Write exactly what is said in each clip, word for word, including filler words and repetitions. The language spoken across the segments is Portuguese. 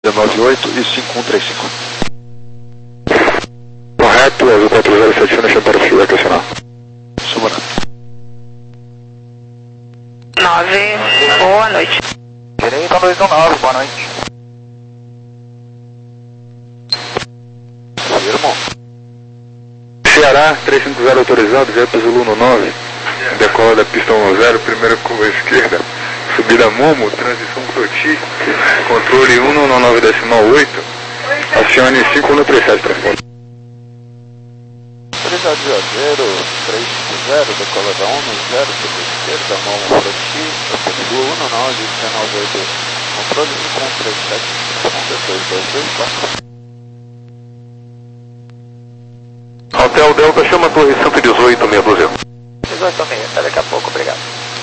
nove oito e cinco um três cinco. Correto, azul quatro zero sete, deixa para o feedback acionar. Subornado. nove, boa noite. Direita dois um nove, boa noite. Firmo. Ceará, três cinco zero autorizado, via para Zulu no nove. Decola da pista um zero, primeira curva à esquerda. Subida Momo, transição Croti. Controle um no nove decimal oito. Acione cinco um três sete para fora. Autorizado zero, três cinco zero, decola da um zero, sobre a esquerda, Momo Croti. Zulu um nove dezenove oito. Controle cinco um três sete, transição dois dois dois quatro. Hotel Delta, chama a torre cento e dezoito, meia dúzia. dezoito meia, até daqui a pouco, obrigado.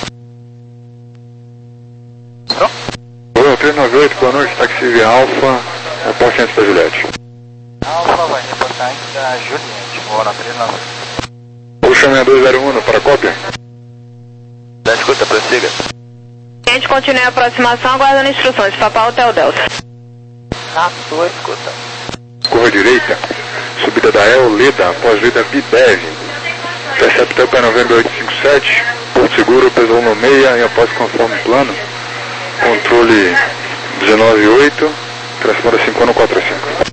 Oi, três nove oito, boa noite, táxi via Alfa, aporte antes da Juliette. Alfa, vai reportar antes da Juliette, boa na três nove oito. Puxa seis dois zero um, para a cópia. Da escuta, prossiga. A gente continua a aproximação aguardando instruções. Papá Hotel Delta. Na sua escuta. Curva direita, subida da El Leda, após Leda Bidev. Interceptor para Novembro oito cinco sete, Porto Seguro, peso um seis e após conforme plano. Controle dezenove oito, transponder cinco um quatro cinco.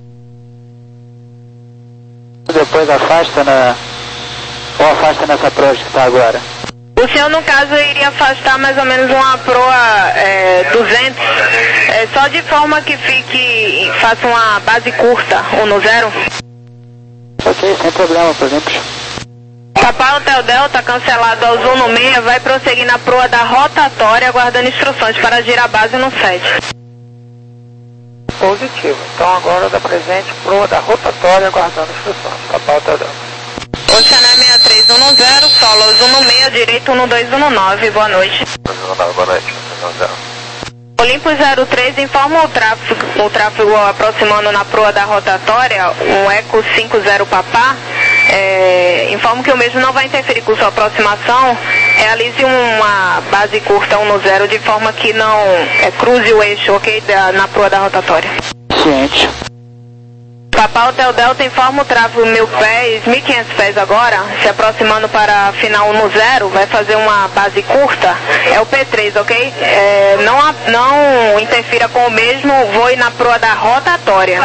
Depois afasta na... ou afasta nessa proa que está agora? O senhor, no caso, iria afastar mais ou menos uma proa é, duzentos, é, só de forma que fique, faça uma base curta, um no zero. Ok, sem problema, por exemplo. Papai Hotel Delta, cancelado ao Zul no seis, vai prosseguir na proa da rotatória, aguardando instruções para girar a base no sete. Positivo. Então agora da presente, proa da rotatória, aguardando instruções. Papai Hotel Delta. Oceané seis três um zero, solo Zul no seis, direito um dois um nove, boa noite. Boa noite, zero. Olimpo zero três, informa o tráfego, o tráfego aproximando na proa da rotatória, o Eco cinco zero Papá. É, informo que o mesmo não vai interferir com sua aproximação. Realize uma base curta um no zero de forma que não é, cruze o eixo, ok? Da, na proa da rotatória. Ciente. Papá Hotel Delta, informa o tráfego mil pés, mil e quinhentos pés agora, se aproximando para final um no zero, vai fazer uma base curta, é o P três, ok? É, não, não interfira com o mesmo, voe na proa da rotatória.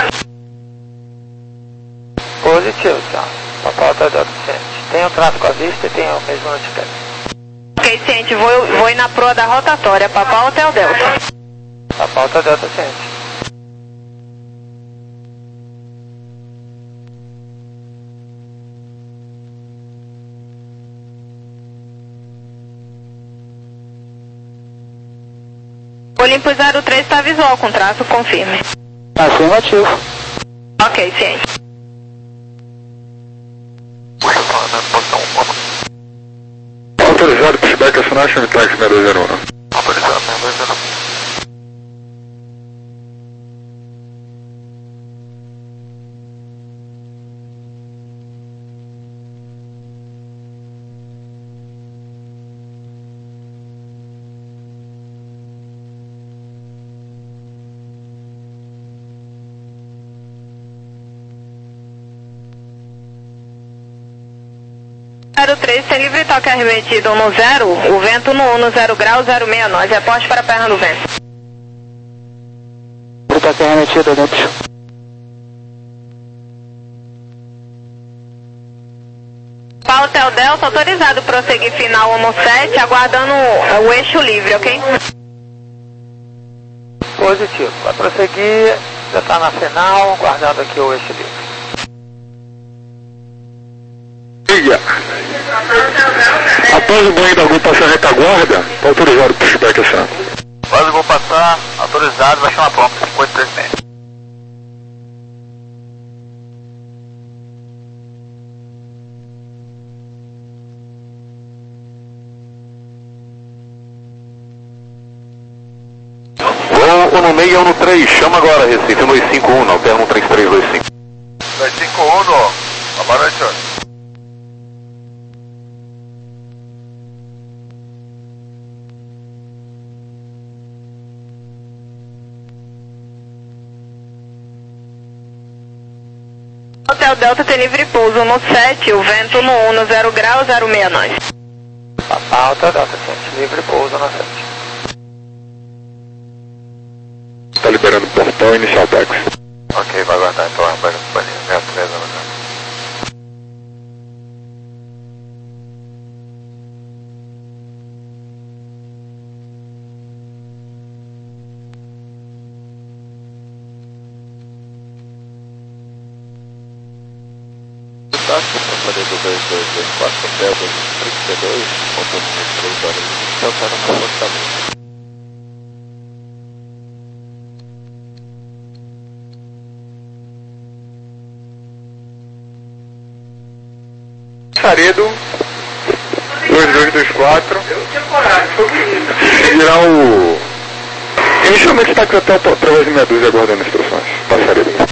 Positivo, senhor. Papai Hotel Delta ciente. Tem o tráfego à vista e tem o mesmo notificado. Ok, ciente, voe, voe na proa da rotatória, Papá Hotel Delta. Papai Hotel Delta ciente. Olimpo zero três está visual com tráfego, confirme. Afirmativo. Ok, ciente. Autorizado, pushback, acionar, chame táxi seis dois zero um. Autorizado, seis dois zero um. zero três, tem livre toque arremetido no zero, o vento no um no zero grau, zero seis nove, reporte para a perna do vento. Livre toque arremetido dentro. Para Hotel Delta, autorizado prosseguir final um no sete, aguardando o eixo livre, ok? Positivo. Vai prosseguir, já está na final, aguardando aqui o eixo livre. Siga. Após o banho da Gol passar a retaguarda, está autorizado o pushback acionar. Quase vou passar, autorizado, vai chamar pronto, cinco oito três seis. Voo um no seis, um no três, chama agora, Recife, um dois cinco um, não, terra um três três dois cinco. dois cinco um, no. Boa noite, senhor. Hotel Delta tem livre pouso no sete, o vento no um, no zero grau, zero seis nós. Papá, Hotel Delta sete, livre pouso no sete. Tá liberando o portão inicial Dex. Ok, vai aguardar então, rapaz, companhia, sessenta e três anos. Táxi para fazer do dois dois dois quatro Hotel dois trinta e dois, autonomia três horas e vinte, altera na Fortaleza. Saredo dois dois dois quatro. Seguirá o... Inicialmente está aqui até o Traveso meia dúzia aguardando instruções. Passaredo.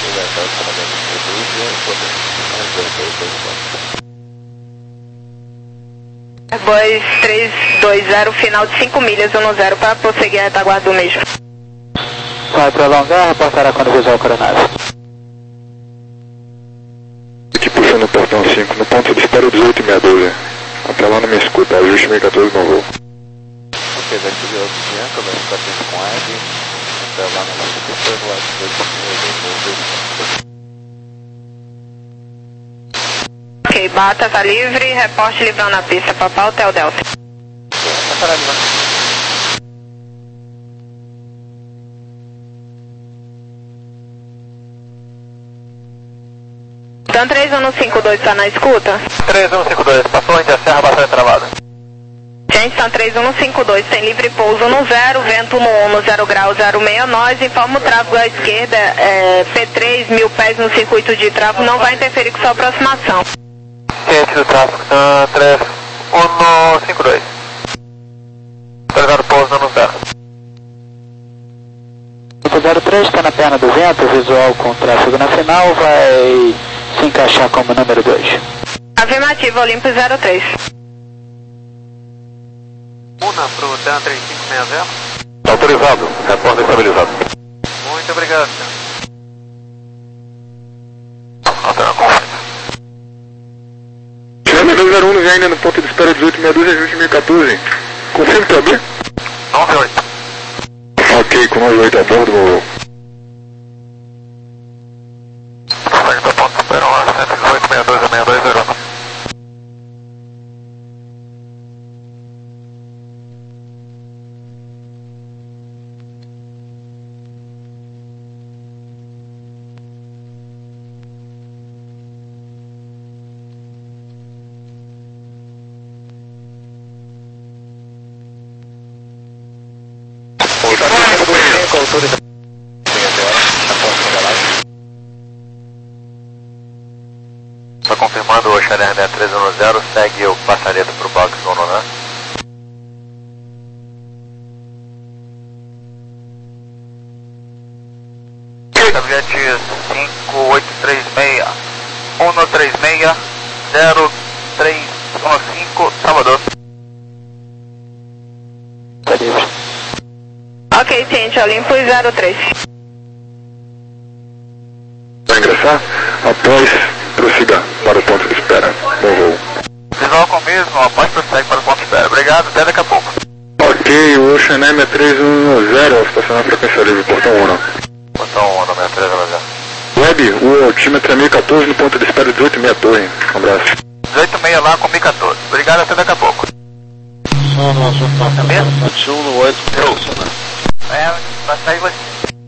Airbus três dois zero, final de cinco milhas, um zero para prosseguir a retaguarda do mesmo. Vai prolongar, reportará quando visual o coronário. Aqui puxando o portão cinco, no ponto de espera dezoito e meia dúzia. Até lá não me escuta, ajuste mil e quatorze no voo. Ok, vai subir o Bianca, vai ficar atento com a Eve. Até lá não vai ter depois lá, dezoito e meia, Ok, bata, tá livre, reporte livrando a pista, Papá Hotel Delta. Então três um cinco dois tá na escuta? três um cinco dois, passou entre a serra, bastante travada. Gente, então três um cinco dois tem livre pouso no zero, vento no um, no zero grau, zero seis nós, informa o tráfego à esquerda, é, P três, mil pés no circuito de tráfego, não vai interferir com sua aproximação. Ciente do tráfego, uh, três um cinco dois. Autorizado pouso no zero. zero três está na perna do vento, visual com tráfego na final, vai se encaixar como número dois. Afirmativo, Olimpo zero três. Una pro Dan três cinco seis zero. Autorizado, repórter estabilizado. Muito obrigado, senhor. Altera a conferência. Chama zero um já ainda no ponto de espera dezoito e meia dúzia, ajuste mil e quatorze. Confirme T B? nove oito. Ok, com nove oito a bordo, voo. Consegue para ponto supera lá, cento e dezoito, sessenta e dois, sessenta e dois, zero um. Está confirmando o Xavier sessenta e três zero, segue o passaredo para o box nono, né? Gabinete cinco oito três seis, um três seis, zero três um cinco, Salvador. Está livre. Ok, ciente, Olimpo zero três. Vai ingressar? Após, prossiga para o ponto de espera. Bom voo. Visual com o mesmo, após prossegue para o ponto de espera. Obrigado, até daqui a pouco. Ok, o Ocean M três um zero, estacionar a frequência livre, portão um. Portão um, sessenta e três zero. Web, o altímetro é mil e quatorze no ponto de espera dezoito e meia torre. Um abraço. dezoito e meia lá com mil e quatorze. Obrigado, até daqui a pouco. Só nosso Mesmo? um no oito, né? É, vai sair você.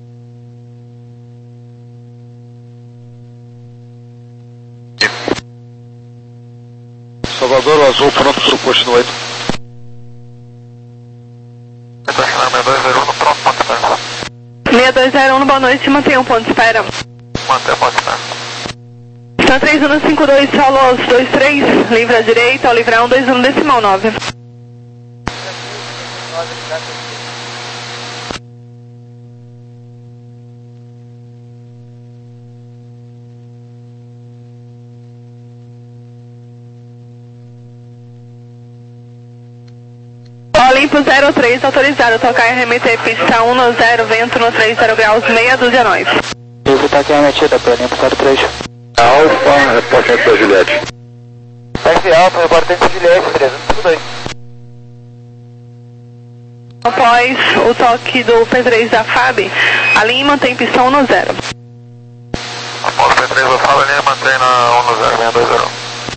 Salvador, o azul pronto para o posto no oito. Estacionar seis dois zero um no pronto, ponto de espera. seis dois zero um, boa noite, mantenha um ponto de espera. Mantém o ponto de espera. São três um cinco dois, solo dois três, livre à direita, ao livre um dois um decimal nove. Olimpo zero três, autorizado, tocar e remeter pista um no zero, vento no três zero graus, meia dúzia nós. Isso está aqui remetida para Olimpo zero três. Alfa, reportante da Juliette. F Alfa, reportante da Juliette, trezentos e dois. Após o toque do P três da F A B, a linha mantém pistão no zero. Após o P três da F A B, a linha mantém na um no zero, seis dois zero.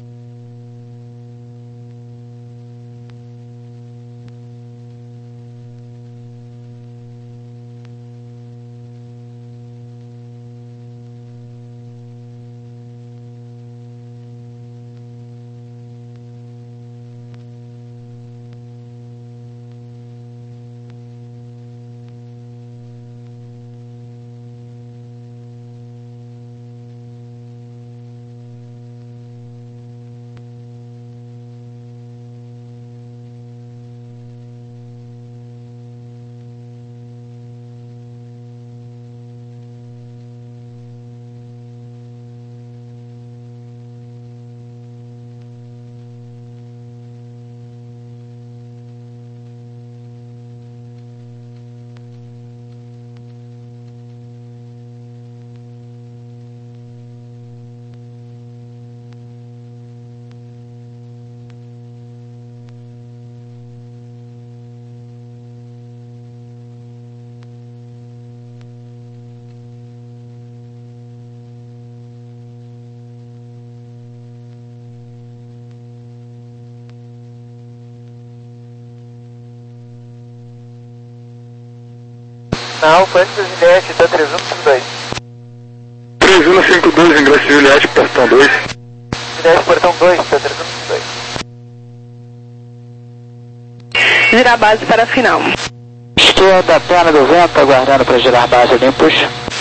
Na Alfa, antes da Juliette, está trezentos e dois. três um cinco dois, ingresso de Juliette, portão dois. Juliette, portão dois, está trezentos e dois. Girar a base para a final. Esquerda, perna do vento, aguardando para girar base limpos.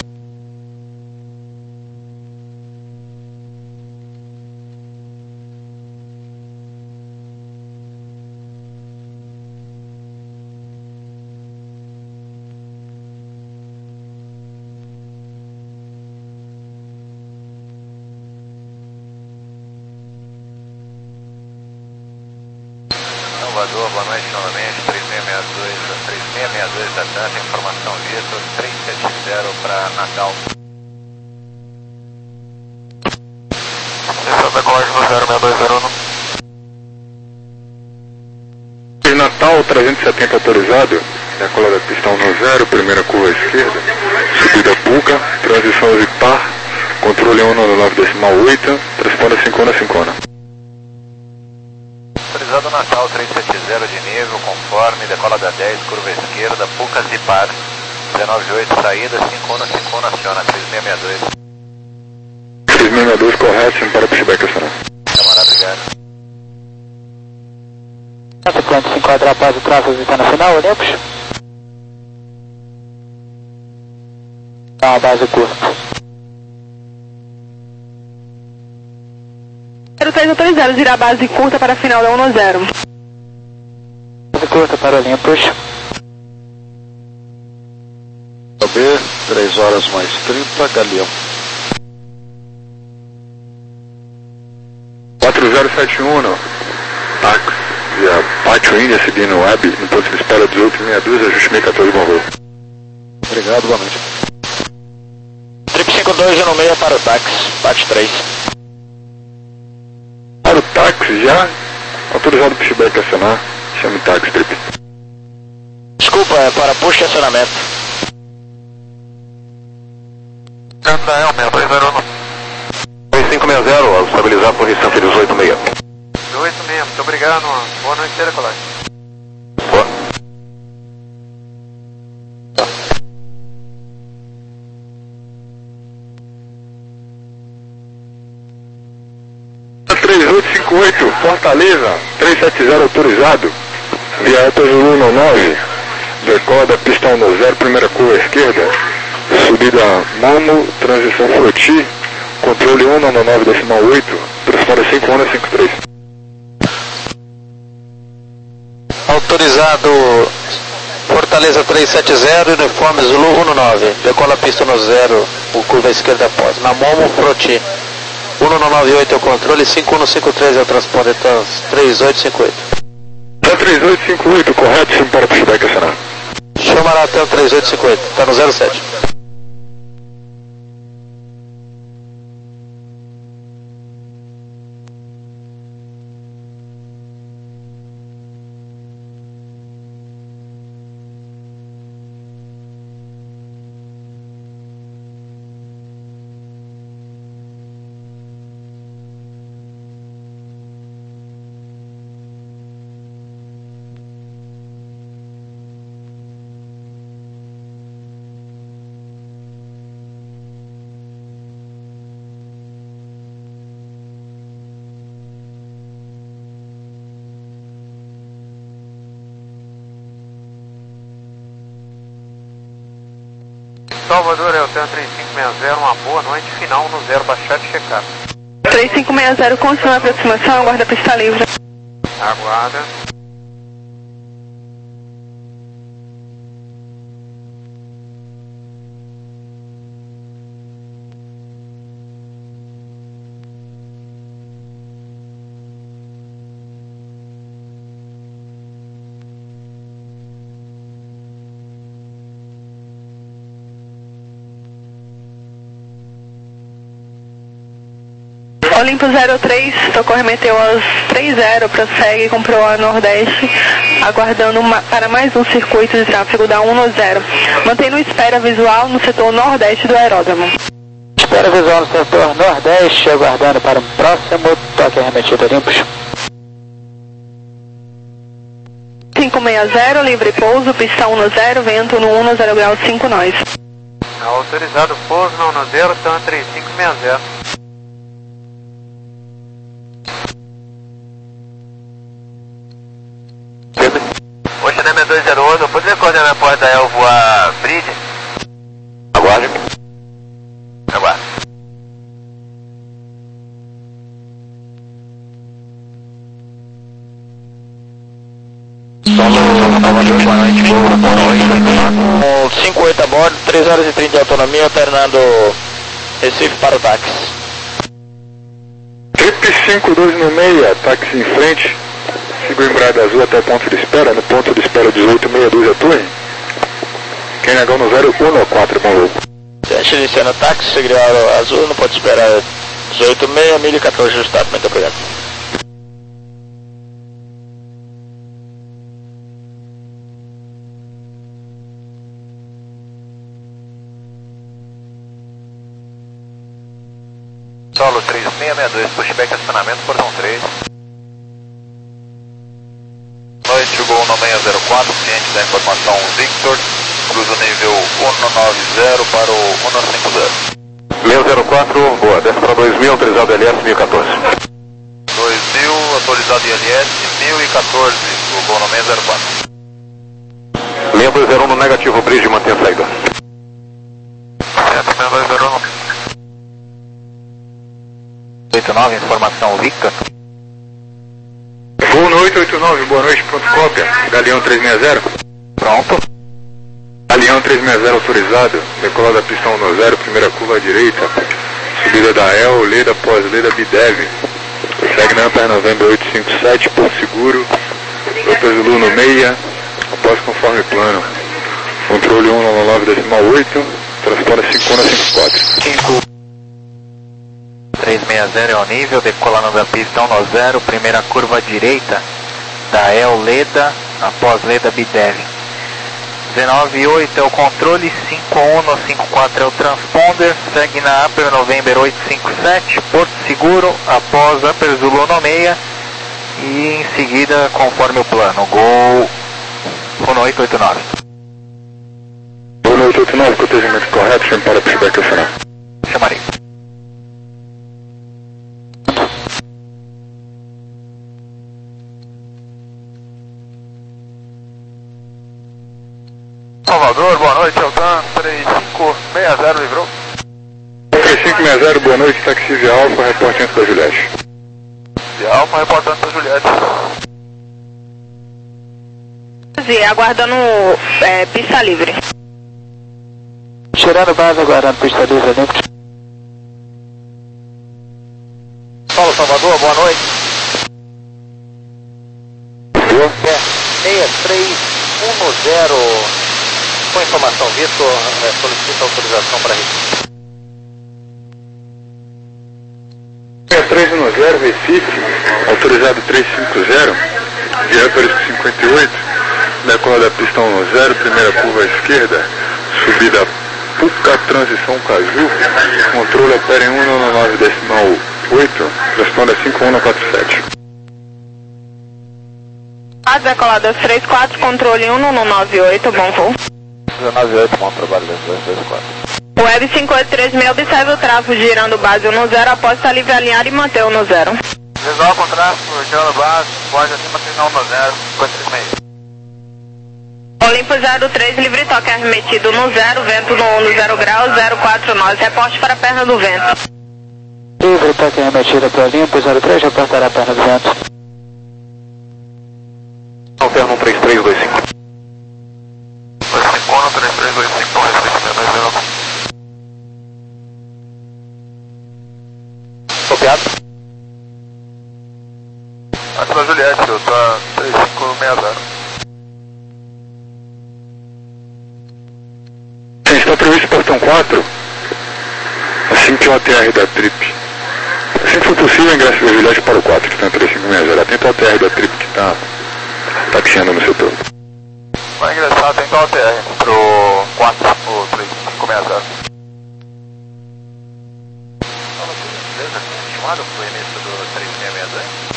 Salvador, boa noite novamente, três seis seis dois, três seis seis dois da T A N, informação Vitor, três sete zero para Natal. Esse é o decolagem no zero seis dois zero um. Natal trezentos e setenta autorizado, decolada pistão no zero, primeira curva à esquerda, subida Puca, transição de par, controle um no nove decimal oito, responda cinquenta cinquenta. Autorizado Natal três sete zero de nível, conforme, decola da dez, curva esquerda, Pucas e par, dezenove oito, saída, cinco um cinco um, aciona, três seis seis dois. três seis seis dois, correto, sim, para o pushback acionar. Camarada, obrigado. Quando se enquadrar após o tráfego que está na final, limpos? Dá uma base curta. zero três autorizado, girar a base curta para a final da um no zero. Base curta para o limpos. B, três horas mais trinta, Galeão. quatro zero sete um, táxi, via Pátio Índia, seguindo o web, no ponto de espera dezoito meia dúzia, ajuste meio quatorze, bom voo. Obrigado, boa noite. Trip cinco dois, Geno seis para o táxi, bate três. Para o táxi já, autorizado o pushback acionar, chame táxi, trip. Desculpa, é para push e acionamento. Cantael, seis dois zero um. dois cinco seis zero, ao estabilizar por distância dezoito meia. dezoito seis, muito obrigado, boa noite, decolagem. Boa. três oito cinco oito, Fortaleza, três sete zero autorizado, via Eta Zulu no nove, decoda pistão no zero, primeira curva à esquerda, subida Momo, transição Froti, controle um no nove decimal oito, transporta cinco um cinco três. Autorizado Fortaleza três sete zero, uniforme Zulu um no nove, decola pista no zero, o curva à esquerda após. Na Momo, Froti. um no nove oito é o controle, cinco um cinco três é o transporte, então três oito cinco oito. Tá três oito cinco oito, correto, sim, para o pushback acionar. Chama até o três oito cinco oito, está no zero sete. Salvador, é o três cinco seis zero, uma boa noite, final no zero, baixar e checar. três cinco seis zero, continua a aproximação, aguarda a pista livre. Aguarda. Olimpo zero três, socorro meteu aos três zero, prossegue com Proa Nordeste, aguardando uma, para mais um circuito de tráfego da um no zero. Mantendo espera visual no setor nordeste do aeródromo. Espera visual no setor nordeste, aguardando para o próximo toque arremetido Olympus. cinco seis zero, livre pouso, pista um no zero, vento no um no zero grau cinco nós. Autorizado pouso no um no zero, TAM três cinco seis zero. Ocean M dois zero oito, pode recordar minha porta é o voar bridge? Aguarde. Aguarde. Solo Salvador, boa noite, boa noite. cinco oito a bordo, três horas e trinta de autonomia, alternando Recife para o táxi. Trip cinco dois no meia, táxi em frente. Sigo embrada azul até o ponto de espera, no ponto de espera dezoito sessenta e dois a torre. Quem negou no zero um no quatro, bom voo. Gente, iniciando o táxi, seguir azul, não pode esperar dezoito sessenta, mil e quatorze ajustado, muito obrigado. Solo três seis seis dois, pushback acionamento, portão três. Noite, Gol no seis zero quatro, ciente da informação Victor, cruza nível um nove zero para o um cinco zero. seis zero quatro, boa, desce para dois mil, autorizado L S mil e quatorze. dois mil, atualizado I L S mil e quatorze, o Gol no seis zero quatro. seis dois zero um no negativo, bridge, mantenha a saída. seis dois zero um. oito nove, informação Victor. Gol no oito oito nove, boa noite, pronto, cópia. Galeão três seis zero. Pronto. Galeão três seis zero autorizado, decolada da pista um no zero, primeira curva à direita, subida da E L, Leda, pós-Leda, Bidev. Segue na Ampere November oito cinco sete, por seguro, Lopes Zulu no meia, após conforme plano. Controle um nove nove decimal oito, transporta cinco um cinco quatro. três seis zero é o nível, decolando da pista um no zero, primeira curva à direita da E L Leda, após Leda Bidev. dezenove oito é o controle, cinco um no cinco quatro é o transponder, segue na Upper November oito cinco sete, Porto Seguro, após Upper Zulu no meia e em seguida conforme o plano, Gol um oito oito nove. Gol no oito oito nove, protegimento correto, chame para pushback acionar. Chamarei. Salvador, boa noite, Eltan, três cinco seis zero, livrou. três cinco seis zero, boa noite, táxi Via Alfa, reporte antes da Juliette. Via Alfa, reportando para Juliette. E aguardando é, pista livre. Tirando base, aguardando pista livre Olympus. Paulo Salvador, boa noite. Boa. É, seis três um zero. Com informação, Vitor, é, solicita autorização para Recife. seis três um zero, Recife, autorizado três cinco zero, via Upper cinquenta e oito, decola da pista um zero, primeira curva à esquerda, subida Puca, transição Caju, controle opera em um nove nove decimal oito, responda cinco um quatro sete. As decoladas três quatro, controle um no nove oito, bom voo. nove oito, bom trabalho, dois dois quatro. Web cinco oito três seis, observe o tráfego girando base um no zero, após estar livre alinhar e manter um no zero. Visual com tráfego, girando base, pode acima, sinal no zero, cinco três seis. Olimpo zero três, livre toque arremetido no zero, vento no um no zero grau, zero quatro nove, reporte para a perna do vento. Livre toque arremetido para Olimpo zero três, reportará a perna do vento. Alterno um três três dois cinco. dois cinco um, três três dois cinco, respeito dois zero. Copiado. Aqui na Juliette, eu tô três cinco seis zero. Sim, está previsto portão quatro, assim que o A T R da trip. Assim que for possível, ingresso da Juliette para o quatro, que está em três cinco seis zero. Atento ao A T R da trip que está taxiando no setor. Vai ingressar, atento ao A T R pro quatro, o três cinco seis zero. Beleza, confirmado o início do três seis seis zero?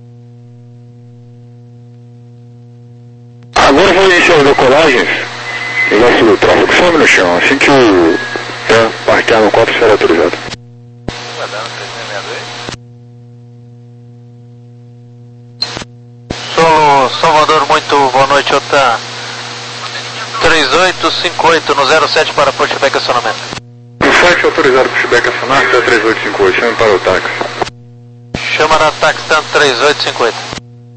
Agora vou iniciar as decolagens, ingresso do tráfego, some no chão, assim que o é, parquear no quatro será autorizado. Guardando três seis seis dois. Solo Salvador, muito boa noite, Otan. três oito cinco oito no zero sete para pushback acionamento. O site autorizado pushback acionar até três oito cinco oito, chame para o táxi. Chama na táxi tanto três oito cinco oito.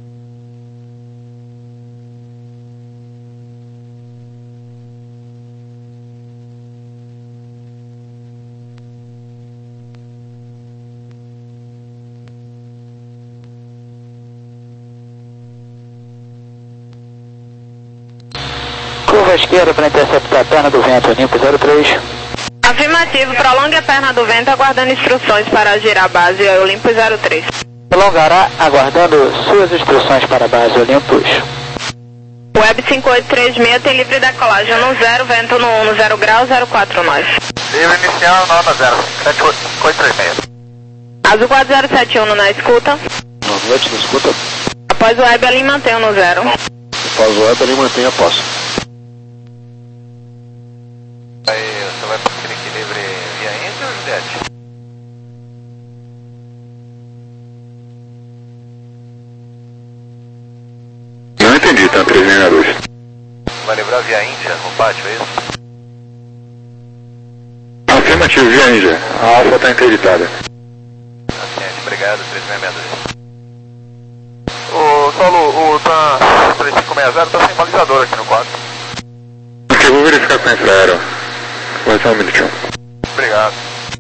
Curva esquerda para interceptar a perna do vento, Olimpo zero três. Afirmativo, prolongue a perna do vento aguardando instruções para girar a base Olimpo zero três. Prolongará aguardando suas instruções para a base Olympus. Web cinco oito três seis tem livre decolagem no zero, vento no um no zero grau, zero quatro nove. Livre inicial, nota zero, sete oito três seis. Azul quatro zero sete um na escuta. Boa noite, na escuta. Após o web, ali mantém no zero. Após o web, ali mantém a posse. Aí você vai para aquele equilíbrio via Inter ou Juliette? Não entendi, tá três seis seis dois. Vai livrar via Índia no pátio, é isso? Afirmativo, via Índia. A alfa está interditada. Paciente, obrigado, três seis seis dois. O Saulo, o TAM três cinco seis zero tá sem balizador aqui no quatro. Ok, vou verificar com a infraero. Vai só um minutinho. Obrigado.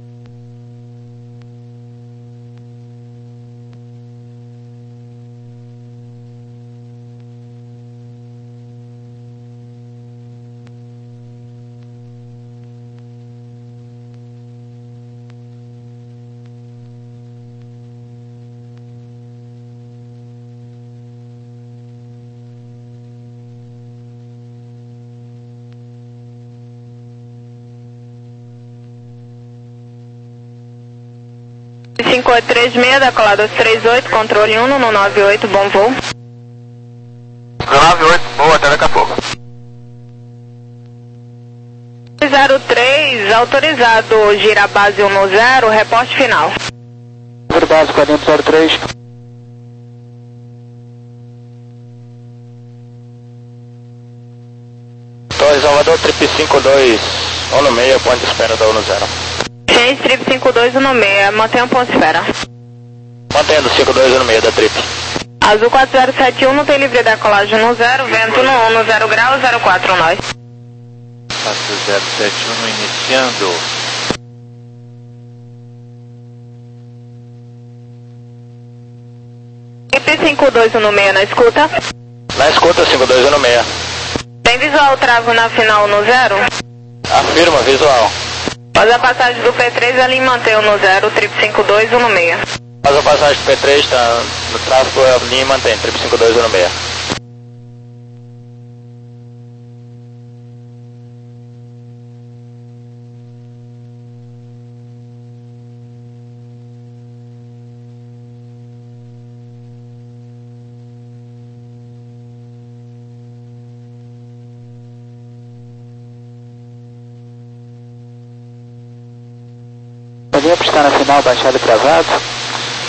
cinco oito três seis, decolado três oito, controle um no nove oito, bom voo. nove oito, boa, até daqui a pouco. zero três, autorizado, gira a base um no zero, reporte final. Número básico, Olimpo zero três. Torre Salvador, trip cinco dois, um no meio, ponto de espera da um no zero. Change trip cinco dois um no meio, mantenha o ponto de espera. Mantendo cinco dois no meio da trip. Azul quatro zero sete um, não tem livre decolagem no zero, vento no um no zero grau, zero quatro nove. quatro zero sete um iniciando. Trip cinco dois um no meio na escuta. Na escuta, cinco dois um no meio. Tem visual travo na final no zero? Afirma, visual. Após a passagem do P três, ali mantém no zero, trip cinco dois um no meio. Após a passagem do P três, tá no tráfego, a linha mantém, trip cinco dois um no meio. Olimpo está na final, baixado e travado.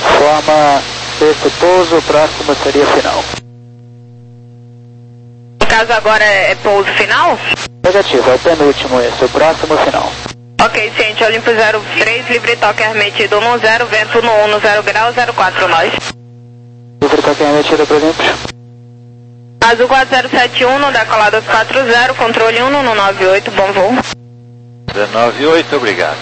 Forma esse pouso, o próximo seria final. caso agora é, é pouso final? Negativo, é o penúltimo esse, o próximo final. Ok, ciente, Olimpo zero três, livre toque remetido um zero, vento no um, zero grau, zero quatro nós. Livre toque remetido, por exemplo. Azul quatro zero sete um, no decoladas quatro zero, controle um no nove oito, bom voo. nove oito, obrigado.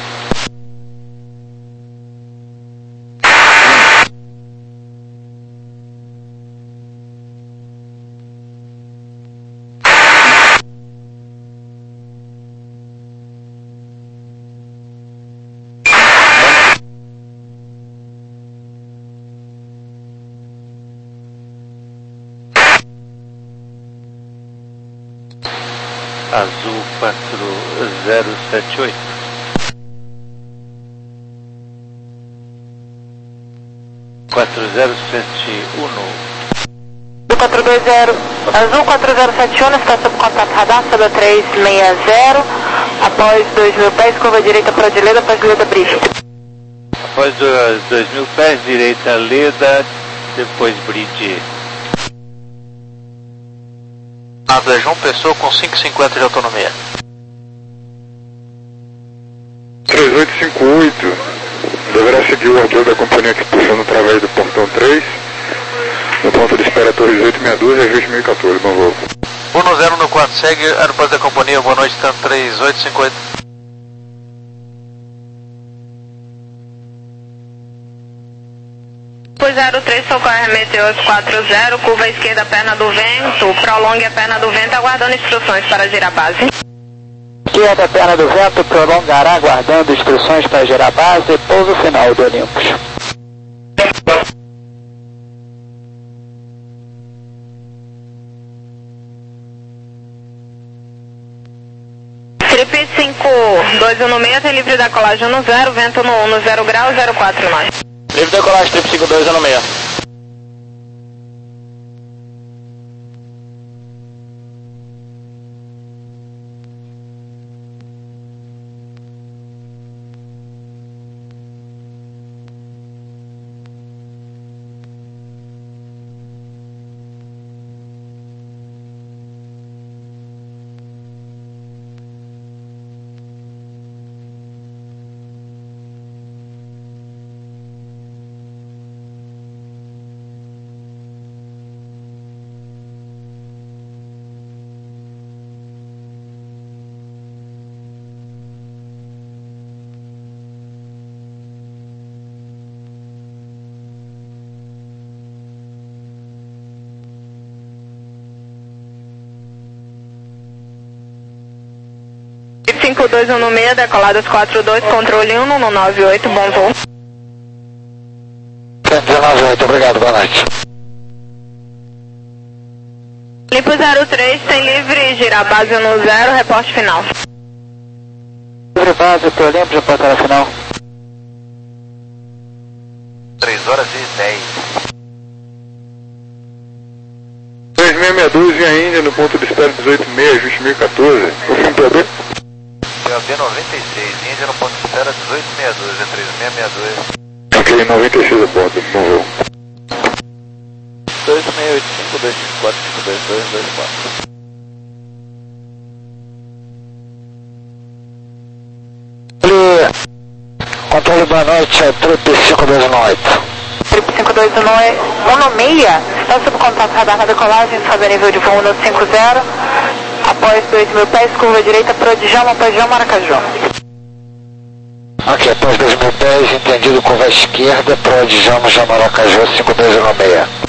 Azul quatro zero sete oito. quatro zero sete um. quatro dois zero, Azul quatro zero sete um, está sob contato radar, sob a três seis zero, após dois mil pés, curva direita para a Leda, após Leda Bridge. Após dois mil pés, direita Leda, depois Bridge. Nada, é João Pessoa com cinco e cinquenta de autonomia. três oito cinco oito, deverá seguir o avião da companhia aqui puxando através do portão três, no ponto de espera Torres oito seis dois, ajuste mil e quatorze, bom voo. um zero no quatro, segue aeroporto da companhia, boa noite, tanto três oito cinco oito. zero três, socorre Meteus quatro zero, curva à esquerda, perna do vento, prolongue a perna do vento, aguardando instruções para girar base. Esquerda, perna do vento, prolongará, aguardando instruções para girar base, pouso final do Olympus. Trip cinco dois um no meio, tem livre da colagem no zero, vento no um, no zero grau, zero quatro nós. Livre decolagem, trip cinco dois no meio. cinco dois um no meio, decoladas quatro dois, controle um no nove oito, bom voo. nove oito, obrigado, boa noite. Limpo zero três, tem livre, girar base no zero, reporte final. Livre base, pro Olympus, reportar a final. três horas e dez. três seis seis dois em Índia, no ponto de espera dezoito seis, ajuste mil e quatorze. O fim P B? P B noventa e seis, Índia no ponto de espera dezoito seis dois, é três seis seis dois. Ok, noventa e seis a bordo, bom voo. dois seis oito cinco dois cinco quatro cinco dois dois dois quatro. Controle, boa noite, é Trip cinco dois um oito. Trip cinco dois um seis, está sob contato radar na decolagem, sobe a nível de voo no cinco zero, após dois mil pés, curva direita, Prodjama, Pajama, Maracaju. Ok, após dois mil pés, entendido, curva esquerda, Prodjama, Maracaju, cinco dois um seis.